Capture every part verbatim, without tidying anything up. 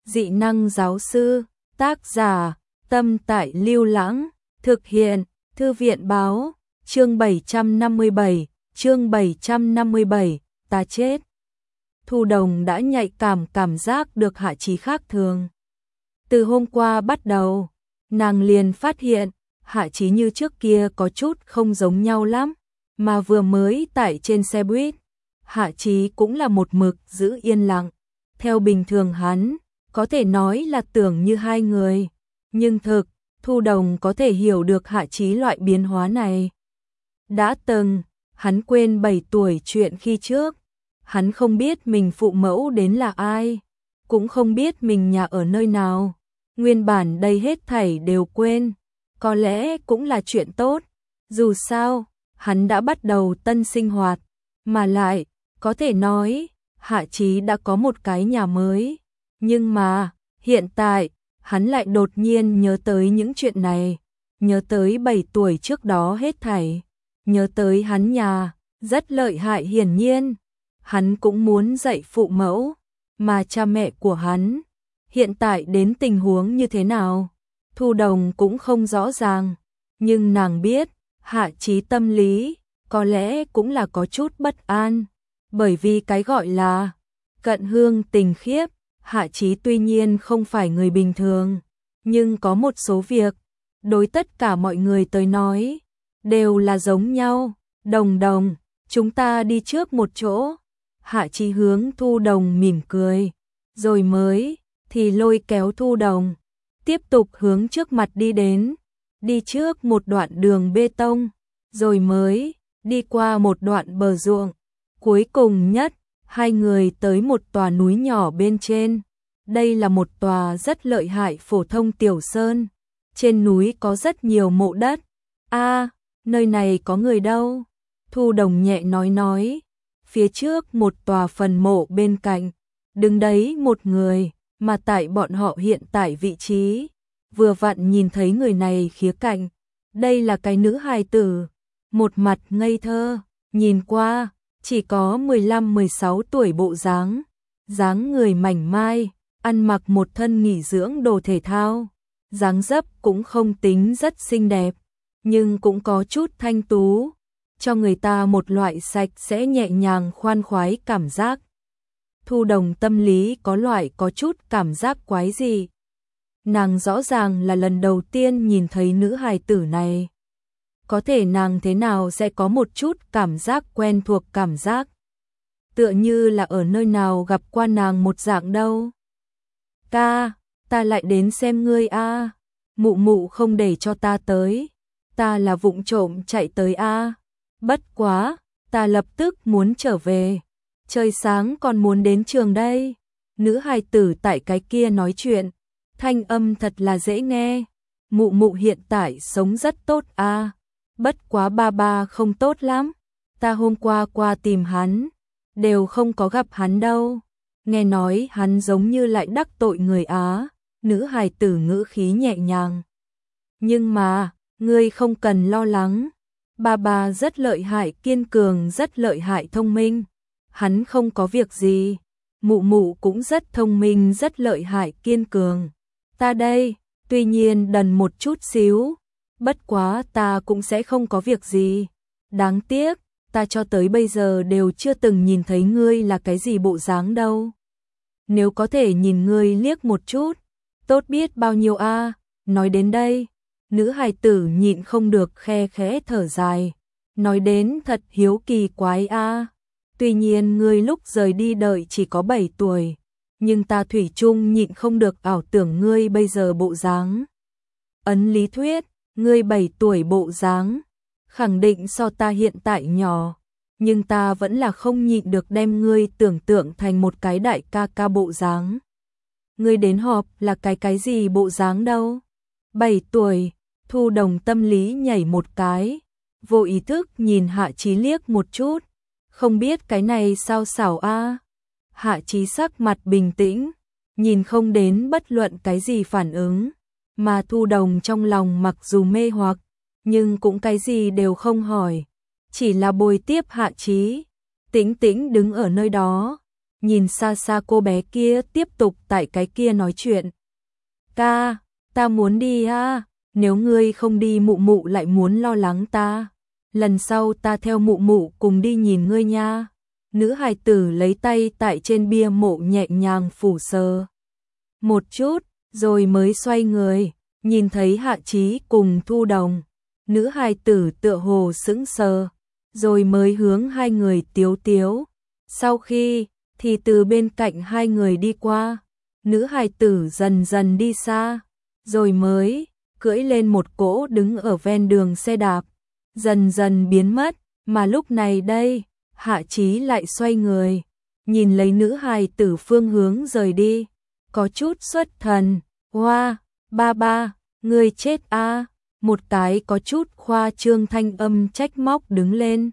Dị năng giáo sư, tác giả, Tâm Tại Lưu Lãng, thực hiện, Thư viện báo, chương bảy trăm năm mươi bảy, chương bảy trăm năm mươi bảy, ta chết. Thu Đồng đã nhạy cảm cảm giác được Hạ Chí khác thường. Từ hôm qua bắt đầu, nàng liền phát hiện, Hạ Chí như trước kia có chút không giống nhau lắm, mà vừa mới tại trên xe buýt, Hạ Chí cũng là một mực giữ yên lặng. Theo bình thường hắn, có thể nói là tưởng như hai người, nhưng thực, Thu Đồng có thể hiểu được Hạ Chí loại biến hóa này. Đã từng, hắn quên bảy tuổi chuyện khi trước, hắn không biết mình phụ mẫu đến là ai, cũng không biết mình nhà ở nơi nào, nguyên bản đây hết thảy đều quên, có lẽ cũng là chuyện tốt, dù sao, hắn đã bắt đầu tân sinh hoạt, mà lại, có thể nói, Hạ Chí đã có một cái nhà mới, nhưng mà, hiện tại, hắn lại đột nhiên nhớ tới những chuyện này, nhớ tới bảy tuổi trước đó hết thảy, nhớ tới hắn nhà, rất lợi hại hiển nhiên, hắn cũng muốn dạy phụ mẫu, mà cha mẹ của hắn, hiện tại đến tình huống như thế nào, Thu Đồng cũng không rõ ràng, nhưng nàng biết, Hạ Chí tâm lý, có lẽ cũng là có chút bất an, bởi vì cái gọi là cận hương tình khiếp, Hạ Chí tuy nhiên không phải người bình thường, nhưng có một số việc, đối tất cả mọi người tới nói, đều là giống nhau. Đồng Đồng, chúng ta đi trước một chỗ. Hạ Chí hướng Thu Đồng mỉm cười, rồi mới thì lôi kéo Thu Đồng, tiếp tục hướng trước mặt đi đến, đi trước một đoạn đường bê tông, rồi mới đi qua một đoạn bờ ruộng, cuối cùng nhất, hai người tới một tòa núi nhỏ bên trên. Đây là một tòa rất lợi hại phổ thông tiểu sơn, trên núi có rất nhiều mộ đất. A, à, nơi này có người đâu? Thu Đồng nhẹ nói nói, phía trước một tòa phần mộ bên cạnh, đứng đấy một người, mà tại bọn họ hiện tại vị trí, vừa vặn nhìn thấy người này khía cạnh, đây là cái nữ hài tử, một mặt ngây thơ, nhìn qua, chỉ có mười lăm mười sáu tuổi bộ dáng, dáng người mảnh mai, ăn mặc một thân nghỉ dưỡng đồ thể thao, dáng dấp cũng không tính rất xinh đẹp, nhưng cũng có chút thanh tú, cho người ta một loại sạch sẽ nhẹ nhàng khoan khoái cảm giác. Thu Đồng tâm lý có loại có chút cảm giác quái gì. Nàng rõ ràng là lần đầu tiên nhìn thấy nữ hài tử này. Có thể nàng thế nào sẽ có một chút cảm giác quen thuộc cảm giác. Tựa như là ở nơi nào gặp qua nàng một dạng đâu. Ca, ta lại đến xem ngươi a. Mụ mụ không để cho ta tới. Ta là vụng trộm chạy tới a. Bất quá, ta lập tức muốn trở về. Trời sáng còn muốn đến trường đây. Nữ hài tử tại cái kia nói chuyện. Thanh âm thật là dễ nghe. Mụ mụ hiện tại sống rất tốt a. Bất quá ba ba không tốt lắm. Ta hôm qua qua tìm hắn. Đều không có gặp hắn đâu. Nghe nói hắn giống như lại đắc tội người Á. Nữ hài tử ngữ khí nhẹ nhàng. Nhưng mà, ngươi không cần lo lắng. Ba ba rất lợi hại kiên cường rất lợi hại thông minh. Hắn không có việc gì. Mụ mụ cũng rất thông minh rất lợi hại kiên cường. Ta đây, tuy nhiên đần một chút xíu. Bất quá ta cũng sẽ không có việc gì. Đáng tiếc, ta cho tới bây giờ đều chưa từng nhìn thấy ngươi là cái gì bộ dáng đâu. Nếu có thể nhìn ngươi liếc một chút, tốt biết bao nhiêu a. Nói đến đây, nữ hài tử nhịn không được khe khẽ thở dài. Nói đến thật hiếu kỳ quái a. Tuy nhiên ngươi lúc rời đi đợi chỉ có bảy tuổi, nhưng ta thủy chung nhịn không được ảo tưởng ngươi bây giờ bộ dáng. Ấn lý thuyết, ngươi bảy tuổi bộ dáng, khẳng định so ta hiện tại nhỏ, nhưng ta vẫn là không nhịn được đem ngươi tưởng tượng thành một cái đại ca ca bộ dáng. Ngươi đến họp là cái cái gì bộ dáng đâu? bảy tuổi, Thu Đồng tâm lý nhảy một cái, vô ý thức nhìn Hạ Chí liếc một chút, không biết cái này sao xảo a. Hạ Chí sắc mặt bình tĩnh, nhìn không đến bất luận cái gì phản ứng, mà Thu Đồng trong lòng mặc dù mê hoặc, nhưng cũng cái gì đều không hỏi, chỉ là bồi tiếp Hạ Chí, tĩnh tĩnh đứng ở nơi đó, nhìn xa xa cô bé kia tiếp tục tại cái kia nói chuyện. Ca, ta muốn đi à, nếu ngươi không đi mụ mụ lại muốn lo lắng ta. Lần sau ta theo mụ mụ cùng đi nhìn ngươi nha. Nữ hài tử lấy tay tại trên bia mộ nhẹ nhàng phủ sờ một chút, rồi mới xoay người, nhìn thấy Hạ Chí cùng Thu Đồng. Nữ hài tử tựa hồ sững sờ, rồi mới hướng hai người tiếu tiếu. Sau khi, thì từ bên cạnh hai người đi qua, nữ hài tử dần dần đi xa, rồi mới cưỡi lên một cỗ đứng ở ven đường xe đạp, dần dần biến mất, mà lúc này đây, Hạ Chí lại xoay người, nhìn lấy nữ hài tử phương hướng rời đi, có chút xuất thần. Hoa, ba ba, ngươi chết a. Một cái có chút khoa trương thanh âm trách móc đứng lên.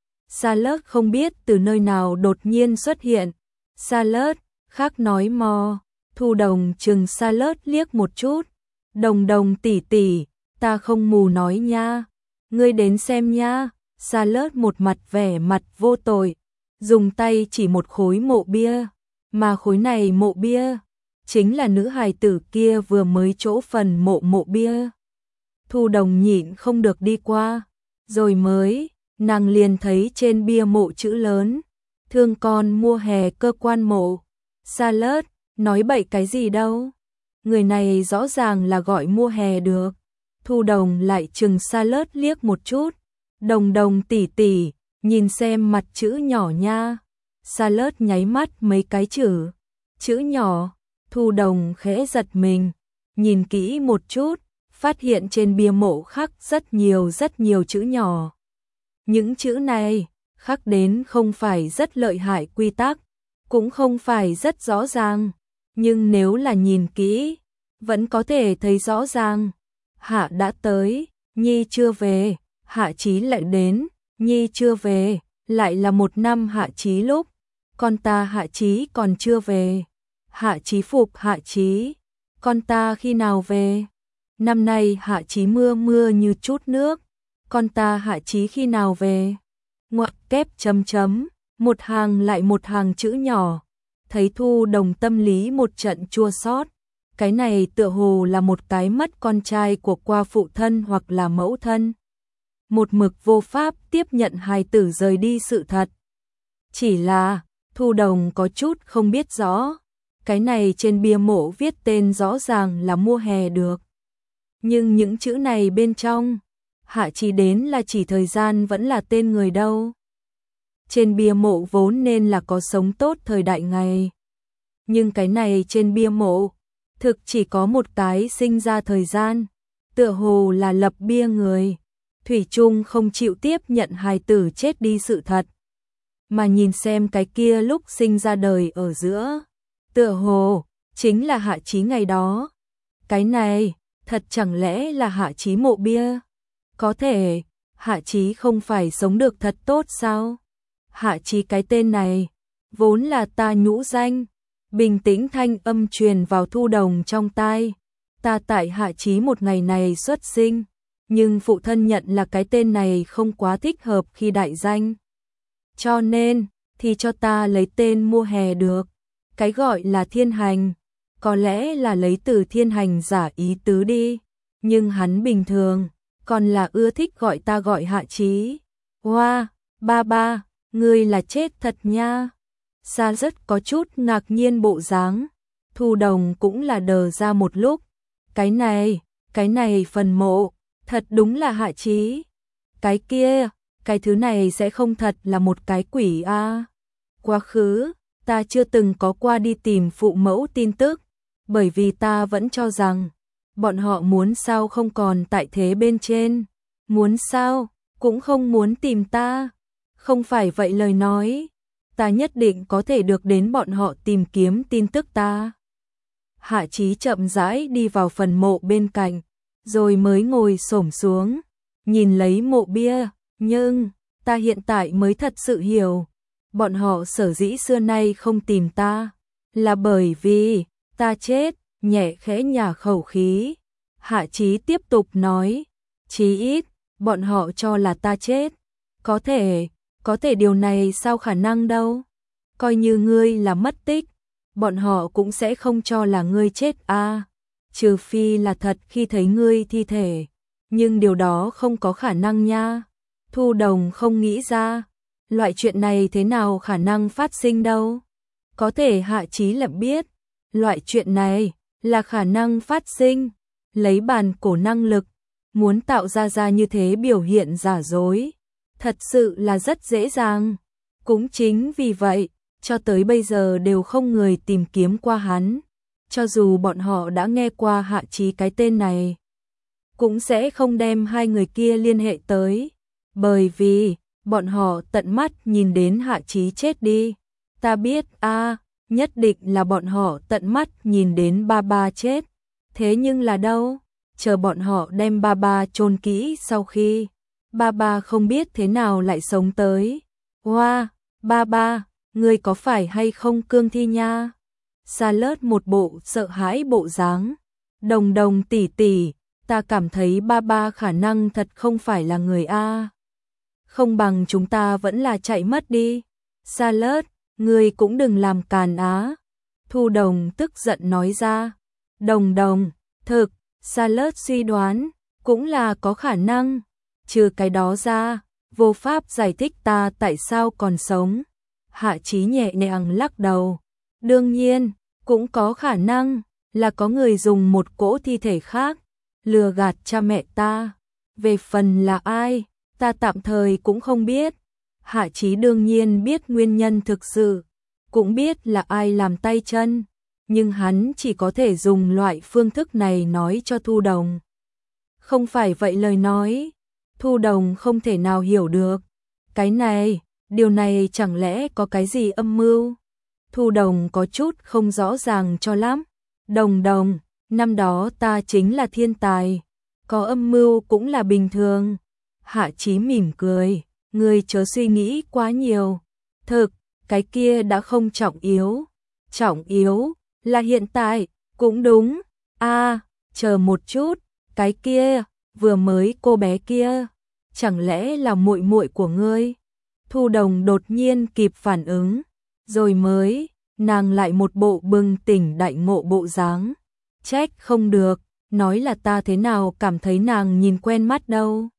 Salad không biết từ nơi nào đột nhiên xuất hiện. Salad, khác nói mò. Thu Đồng chừng Salad liếc một chút. Đồng Đồng tỷ tỷ, ta không mù nói nha. Ngươi đến xem nha. Salad một mặt vẻ mặt vô tội, dùng tay chỉ một khối mộ bia, mà khối này mộ bia chính là nữ hài tử kia vừa mới chỗ phần mộ mộ bia. Thu Đồng nhịn không được đi qua, rồi mới, nàng liền thấy trên bia mộ chữ lớn, thương con mua hè cơ quan mộ. Salad, nói bậy cái gì đâu, người này rõ ràng là gọi mua hè được. Thu Đồng lại chừng Salad liếc một chút. Đồng Đồng tỷ tỷ, nhìn xem mặt chữ nhỏ nha. Salad nháy mắt mấy cái chữ, chữ nhỏ. Thu Đồng khẽ giật mình, nhìn kỹ một chút, phát hiện trên bia mộ khắc rất nhiều rất nhiều chữ nhỏ. Những chữ này khắc đến không phải rất lợi hại quy tắc, cũng không phải rất rõ ràng, nhưng nếu là nhìn kỹ, vẫn có thể thấy rõ ràng. Hạ đã tới, Nhi chưa về, Hạ Chí lại đến, Nhi chưa về, lại là một năm Hạ Chí lúc, con ta Hạ Chí còn chưa về. Hạ Chí phục Hạ Chí, con ta khi nào về? Năm nay Hạ Chí mưa mưa như chút nước, con ta Hạ Chí khi nào về? Ngoặc kép chấm chấm, một hàng lại một hàng chữ nhỏ, thấy Thu Đồng tâm lý một trận chua xót. Cái này tựa hồ là một cái mất con trai của qua phụ thân hoặc là mẫu thân. Một mực vô pháp tiếp nhận hài tử rời đi sự thật. Chỉ là, Thu Đồng có chút không biết rõ. Cái này trên bia mộ viết tên rõ ràng là mua hè được. Nhưng những chữ này bên trong, Hạ Chí đến là chỉ thời gian vẫn là tên người đâu. Trên bia mộ vốn nên là có sống tốt thời đại ngày. Nhưng cái này trên bia mộ, thực chỉ có một cái sinh ra thời gian, tựa hồ là lập bia người. Thủy chung không chịu tiếp nhận hài tử chết đi sự thật. Mà nhìn xem cái kia lúc sinh ra đời ở giữa, tựa hồ chính là Hạ Chí ngày đó. Cái này, thật chẳng lẽ là Hạ Chí mộ bia? Có thể, Hạ Chí không phải sống được thật tốt sao? Hạ Chí cái tên này, vốn là ta nhũ danh. Bình tĩnh thanh âm truyền vào Thu Đồng trong tai. Ta tại Hạ Chí một ngày này xuất sinh, nhưng phụ thân nhận là cái tên này không quá thích hợp khi đại danh. Cho nên, thì cho ta lấy tên mua hè được. Cái gọi là thiên hành, có lẽ là lấy từ thiên hành giả ý tứ đi, nhưng hắn bình thường, còn là ưa thích gọi ta gọi Hạ Chí. Hoa, ba ba, ngươi là chết thật nha. Sa rất có chút ngạc nhiên bộ dáng. Thu Đồng cũng là đờ ra một lúc. Cái này, cái này phần mộ, thật đúng là Hạ Chí. Cái kia, cái thứ này sẽ không thật là một cái quỷ a. À. Quá khứ, ta chưa từng có qua đi tìm phụ mẫu tin tức, bởi vì ta vẫn cho rằng, bọn họ muốn sao không còn tại thế bên trên, muốn sao, cũng không muốn tìm ta. Không phải vậy lời nói, ta nhất định có thể được đến bọn họ tìm kiếm tin tức ta. Hạ Chí chậm rãi đi vào phần mộ bên cạnh, rồi mới ngồi xổm xuống, nhìn lấy mộ bia, nhưng ta hiện tại mới thật sự hiểu, bọn họ sở dĩ xưa nay không tìm ta, là bởi vì ta chết. Nhẹ khẽ nhả khẩu khí, Hạ Chí tiếp tục nói, chí ít, bọn họ cho là ta chết. Có thể, có thể điều này sao khả năng đâu. coi như ngươi là mất tích, bọn họ cũng sẽ không cho là ngươi chết a, trừ phi là thật khi thấy ngươi thi thể, nhưng điều đó không có khả năng nha. Thu Đồng không nghĩ ra, loại chuyện này thế nào khả năng phát sinh đâu. Có thể Hạ Chí Lập biết, loại chuyện này là khả năng phát sinh, lấy bàn cổ năng lực, muốn tạo ra ra như thế biểu hiện giả dối, thật sự là rất dễ dàng. Cũng chính vì vậy, cho tới bây giờ đều không người tìm kiếm qua hắn, cho dù bọn họ đã nghe qua Hạ Chí cái tên này, cũng sẽ không đem hai người kia liên hệ tới, bởi vì bọn họ tận mắt nhìn đến Hạ Chí chết đi. Ta biết a, nhất định là bọn họ tận mắt nhìn đến ba ba chết. Thế nhưng là đâu? Chờ bọn họ đem ba ba chôn kỹ sau khi ba ba không biết thế nào lại sống tới. Hoa, wow, ba ba, ngươi có phải hay không cương thi nha? Sa Lớt một bộ sợ hãi bộ dáng. Đồng Đồng tỷ tỷ, ta cảm thấy ba ba khả năng thật không phải là người a. Không bằng chúng ta vẫn là chạy mất đi. Sa Lớt, ngươi cũng đừng làm càn á. Thu Đồng tức giận nói ra. Đồng Đồng, thực, Sa Lớt suy đoán, cũng là có khả năng. Trừ cái đó ra, vô pháp giải thích ta tại sao còn sống. Hạ Chí nhẹ nhàng lắc đầu. Đương nhiên, cũng có khả năng là có người dùng một cỗ thi thể khác lừa gạt cha mẹ ta. Về phần là ai, ta tạm thời cũng không biết. Hạ Chí đương nhiên biết nguyên nhân thực sự, cũng biết là ai làm tay chân, nhưng hắn chỉ có thể dùng loại phương thức này nói cho Thu Đồng. Không phải vậy lời nói, Thu Đồng không thể nào hiểu được. Cái này, điều này chẳng lẽ có cái gì âm mưu? Thu Đồng có chút không rõ ràng cho lắm. Đồng Đồng, năm đó ta chính là thiên tài, có âm mưu cũng là bình thường. Hạ Chí mỉm cười, ngươi chớ suy nghĩ quá nhiều. Thực, cái kia đã không trọng yếu. Trọng yếu là hiện tại, cũng đúng. A, à, chờ một chút, cái kia, vừa mới cô bé kia, chẳng lẽ là muội muội của ngươi? Thu Đồng đột nhiên kịp phản ứng, rồi mới, nàng lại một bộ bừng tỉnh đại ngộ bộ dáng. Trách không được, nói là ta thế nào cảm thấy nàng nhìn quen mắt đâu.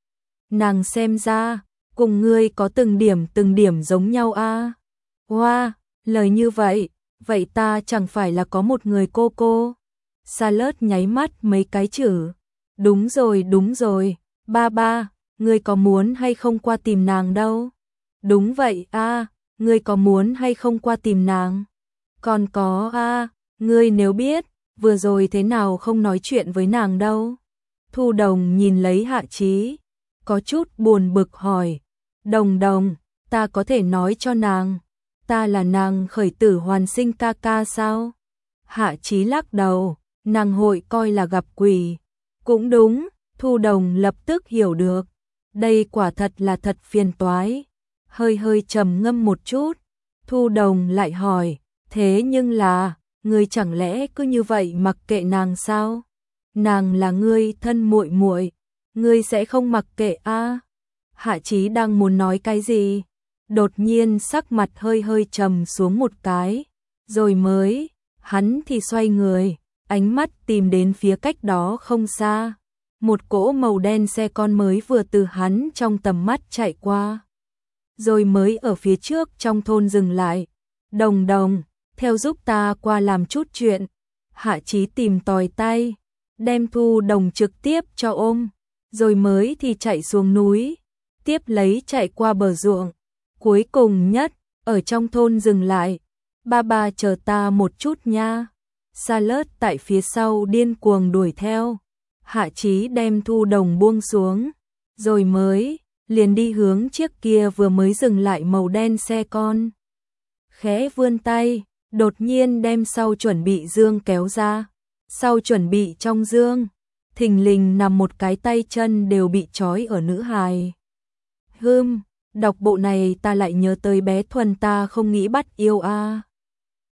Nàng xem ra, cùng ngươi có từng điểm từng điểm giống nhau a. À? Hoa, wow, lời như vậy, vậy ta chẳng phải là có một người cô cô. Sa Lớt nháy mắt mấy cái chữ. Đúng rồi, đúng rồi, ba ba, ngươi có muốn hay không qua tìm nàng đâu? Đúng vậy a, à, ngươi có muốn hay không qua tìm nàng? Còn có a, à, ngươi nếu biết, vừa rồi thế nào không nói chuyện với nàng đâu? Thu Đồng nhìn lấy Hạ Chí, có chút buồn bực hỏi. Đồng Đồng, ta có thể nói cho nàng, ta là nàng khởi tử hoàn sinh ca ca sao? Hạ Chí lắc đầu, nàng hội coi là gặp quỷ. Cũng đúng, Thu Đồng lập tức hiểu được. Đây quả thật là thật phiền toái. Hơi hơi trầm ngâm một chút, Thu Đồng lại hỏi, thế nhưng là, ngươi chẳng lẽ cứ như vậy mặc kệ nàng sao? Nàng là ngươi thân muội muội, ngươi sẽ không mặc kệ a? À? Hạ Chí đang muốn nói cái gì, đột nhiên sắc mặt hơi hơi trầm xuống một cái, rồi mới, hắn thì xoay người, ánh mắt tìm đến phía cách đó không xa. Một cỗ màu đen xe con mới vừa từ hắn trong tầm mắt chạy qua, rồi mới ở phía trước trong thôn dừng lại. Đồng Đồng, theo giúp ta qua làm chút chuyện. Hạ Chí tìm tòi tay, đem Thu Đồng trực tiếp cho ôm, rồi mới thì chạy xuống núi, tiếp lấy chạy qua bờ ruộng, cuối cùng nhất, ở trong thôn dừng lại. Ba ba chờ ta một chút nha. Sa Lớt tại phía sau điên cuồng đuổi theo. Hạ Chí đem Thu Đồng buông xuống, rồi mới, liền đi hướng chiếc kia vừa mới dừng lại màu đen xe con. Khẽ vươn tay, đột nhiên đem sau chuẩn bị dương kéo ra. Sau chuẩn bị trong dương, thình lình nằm một cái tay chân đều bị trói ở nữ hài. Hừm, đọc bộ này ta lại nhớ tới bé Thuần ta không nghĩ bắt yêu a. À.